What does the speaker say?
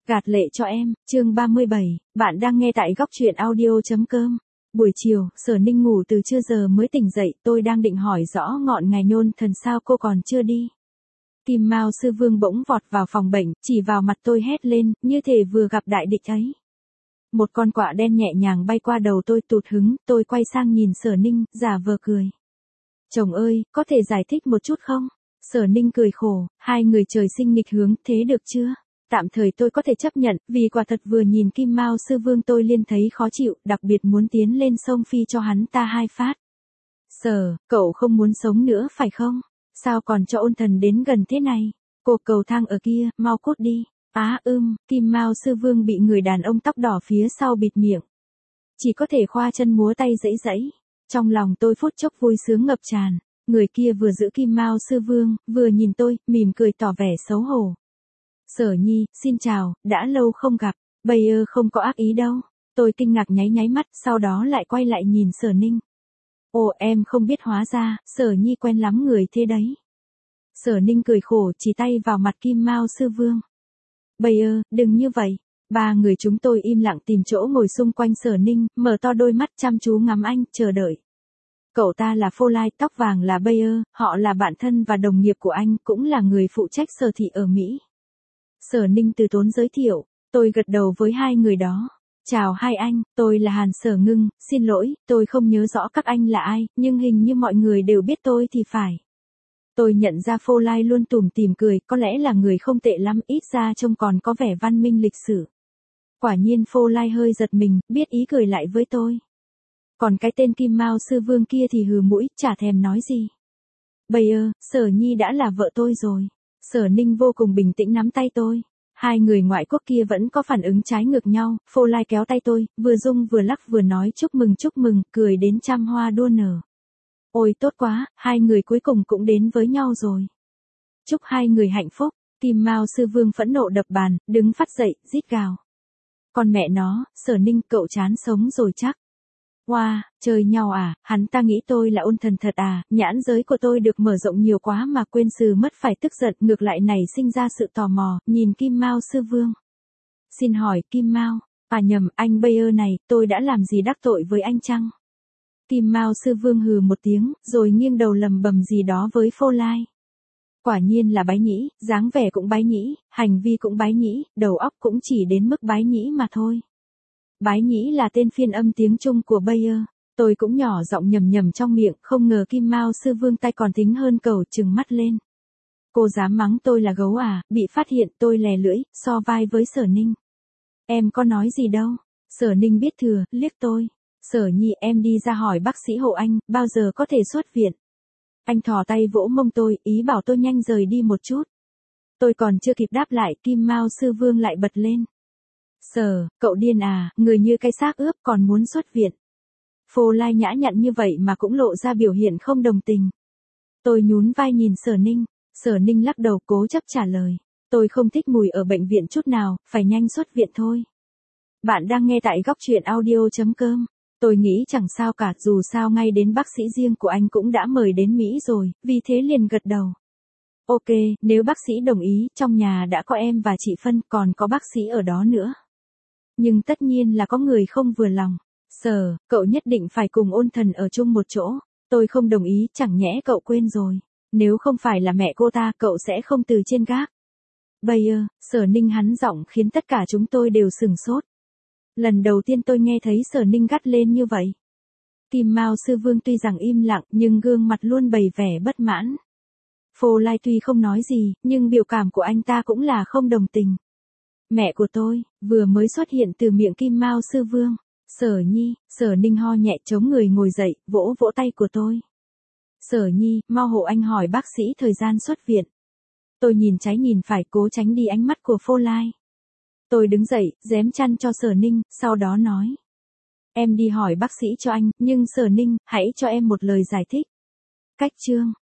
Gạt lệ cho em, chương 37, bạn đang nghe tại góc truyện audio.com. Buổi chiều, Sở Ninh ngủ từ trưa giờ mới tỉnh dậy, tôi đang định hỏi rõ ngọn ngài nhôn thần sao cô còn chưa đi. Kim Mao Sư Vương bỗng vọt vào phòng bệnh, chỉ vào mặt tôi hét lên, như thể vừa gặp đại địch ấy. Một con quạ đen nhẹ nhàng bay qua đầu tôi tụt hứng, tôi quay sang nhìn Sở Ninh, giả vờ cười. Chồng ơi, có thể giải thích một chút không? Sở Ninh cười khổ, hai người trời sinh nghịch hướng, thế được chưa? Tạm thời tôi có thể chấp nhận, vì quả thật vừa nhìn Kim Mao Sư Vương tôi liền thấy khó chịu, đặc biệt muốn tiến lên sông phi cho hắn ta hai phát. Sở, cậu không muốn sống nữa phải không? Sao còn cho ôn thần đến gần thế này? Cô cầu thang ở kia, mau cút đi. Kim Mao Sư Vương bị người đàn ông tóc đỏ phía sau bịt miệng. Chỉ có thể khoa chân múa tay dãy dãy. Trong lòng tôi phút chốc vui sướng ngập tràn. Người kia vừa giữ Kim Mao Sư Vương, vừa nhìn tôi, mỉm cười tỏ vẻ xấu hổ. Sở Nhi, xin chào, đã lâu không gặp, Bayer không có ác ý đâu. Tôi kinh ngạc nháy mắt, sau đó lại quay lại nhìn Sở Ninh. Ồ, em không biết hóa ra, Sở Nhi quen lắm người thế đấy. Sở Ninh cười khổ, chỉ tay vào mặt Kim Mao Sư Vương. Bayer, đừng như vậy. Ba người chúng tôi im lặng tìm chỗ ngồi xung quanh Sở Ninh, mở to đôi mắt chăm chú ngắm anh, chờ đợi. Cậu ta là Phô Lai, tóc vàng là Bayer, họ là bạn thân và đồng nghiệp của anh, cũng là người phụ trách Sở thị ở Mỹ. Sở Ninh từ tốn giới thiệu, tôi gật đầu với hai người đó. Chào hai anh, tôi là Hàn Sở Ngưng, xin lỗi, tôi không nhớ rõ các anh là ai, nhưng hình như mọi người đều biết tôi thì phải. Tôi nhận ra Phô Lai luôn tủm tỉm cười, có lẽ là người không tệ lắm, ít ra trông còn có vẻ văn minh lịch sự. Quả nhiên Phô Lai hơi giật mình, biết ý cười lại với tôi. Còn cái tên Kim Mao Sư Vương kia thì hừ mũi, chả thèm nói gì. Bayer, Sở Nhi đã là vợ tôi rồi. Sở Ninh vô cùng bình tĩnh nắm tay tôi. Hai người ngoại quốc kia vẫn có phản ứng trái ngược nhau, Phô Lai kéo tay tôi, vừa rung vừa lắc vừa nói chúc mừng, cười đến trăm hoa đua nở. Ôi tốt quá, hai người cuối cùng cũng đến với nhau rồi. Chúc hai người hạnh phúc. Kim Mao Sư Vương phẫn nộ đập bàn, đứng phát dậy, rít gào. Con mẹ nó, Sở Ninh cậu chán sống rồi chắc. Wow, chơi nhau à, hắn ta nghĩ tôi là ôn thần thật à, nhãn giới của tôi được mở rộng nhiều quá mà quên sự mất phải tức giận, ngược lại nảy sinh ra sự tò mò, nhìn Kim Mao Sư Vương. Xin hỏi, Kim Mao, nhầm, anh Bayer này, tôi đã làm gì đắc tội với anh chăng? Kim Mao Sư Vương hừ một tiếng, rồi nghiêng đầu lầm bầm gì đó với Phô Lai. Quả nhiên là bái nhĩ, dáng vẻ cũng bái nhĩ, hành vi cũng bái nhĩ, đầu óc cũng chỉ đến mức bái nhĩ mà thôi. Bái nhĩ là tên phiên âm tiếng Trung của Bayer. Tôi cũng nhỏ giọng nhầm trong miệng, không ngờ Kim Mao Sư Vương tay còn thính hơn cẩu, trừng mắt lên. Cô dám mắng tôi là gấu à, bị phát hiện tôi lè lưỡi, so vai với Sở Ninh. Em có nói gì đâu. Sở Ninh biết thừa, liếc tôi. Sở Nhi, em đi ra hỏi bác sĩ hộ anh, bao giờ có thể xuất viện. Anh thò tay vỗ mông tôi, ý bảo tôi nhanh rời đi một chút. Tôi còn chưa kịp đáp lại, Kim Mao Sư Vương lại bật lên. Sở, cậu điên à, người như cái xác ướp còn muốn xuất viện. Phô Lai nhã nhặn như vậy mà cũng lộ ra biểu hiện không đồng tình. Tôi nhún vai nhìn Sở Ninh lắc đầu cố chấp trả lời. Tôi không thích mùi ở bệnh viện chút nào, phải nhanh xuất viện thôi. Bạn đang nghe tại góc truyện audio.com. Tôi nghĩ chẳng sao cả, dù sao ngay đến bác sĩ riêng của anh cũng đã mời đến Mỹ rồi, vì thế liền gật đầu. Ok, nếu bác sĩ đồng ý, trong nhà đã có em và chị Phân, còn có bác sĩ ở đó nữa. Nhưng tất nhiên là có người không vừa lòng. Sở, cậu nhất định phải cùng ôn thần ở chung một chỗ. Tôi không đồng ý, chẳng nhẽ cậu quên rồi. Nếu không phải là mẹ cô ta, cậu sẽ không từ trên gác. Bayer, Sở Ninh hắn giọng khiến tất cả chúng tôi đều sửng sốt. Lần đầu tiên tôi nghe thấy Sở Ninh gắt lên như vậy. Kim Mao Sư Vương tuy rằng im lặng, nhưng gương mặt luôn bày vẻ bất mãn. Phô Lai tuy không nói gì, nhưng biểu cảm của anh ta cũng là không đồng tình. Mẹ của tôi, vừa mới xuất hiện từ miệng Kim Mao Sư Vương. Sở Nhi, Sở Ninh ho nhẹ chống người ngồi dậy, vỗ vỗ tay của tôi. Sở Nhi, mau hộ anh hỏi bác sĩ thời gian xuất viện. Tôi nhìn trái nhìn phải cố tránh đi ánh mắt của Phô Lai. Tôi đứng dậy, giém chăn cho Sở Ninh, sau đó nói. Em đi hỏi bác sĩ cho anh, nhưng Sở Ninh, hãy cho em một lời giải thích. Cách chương.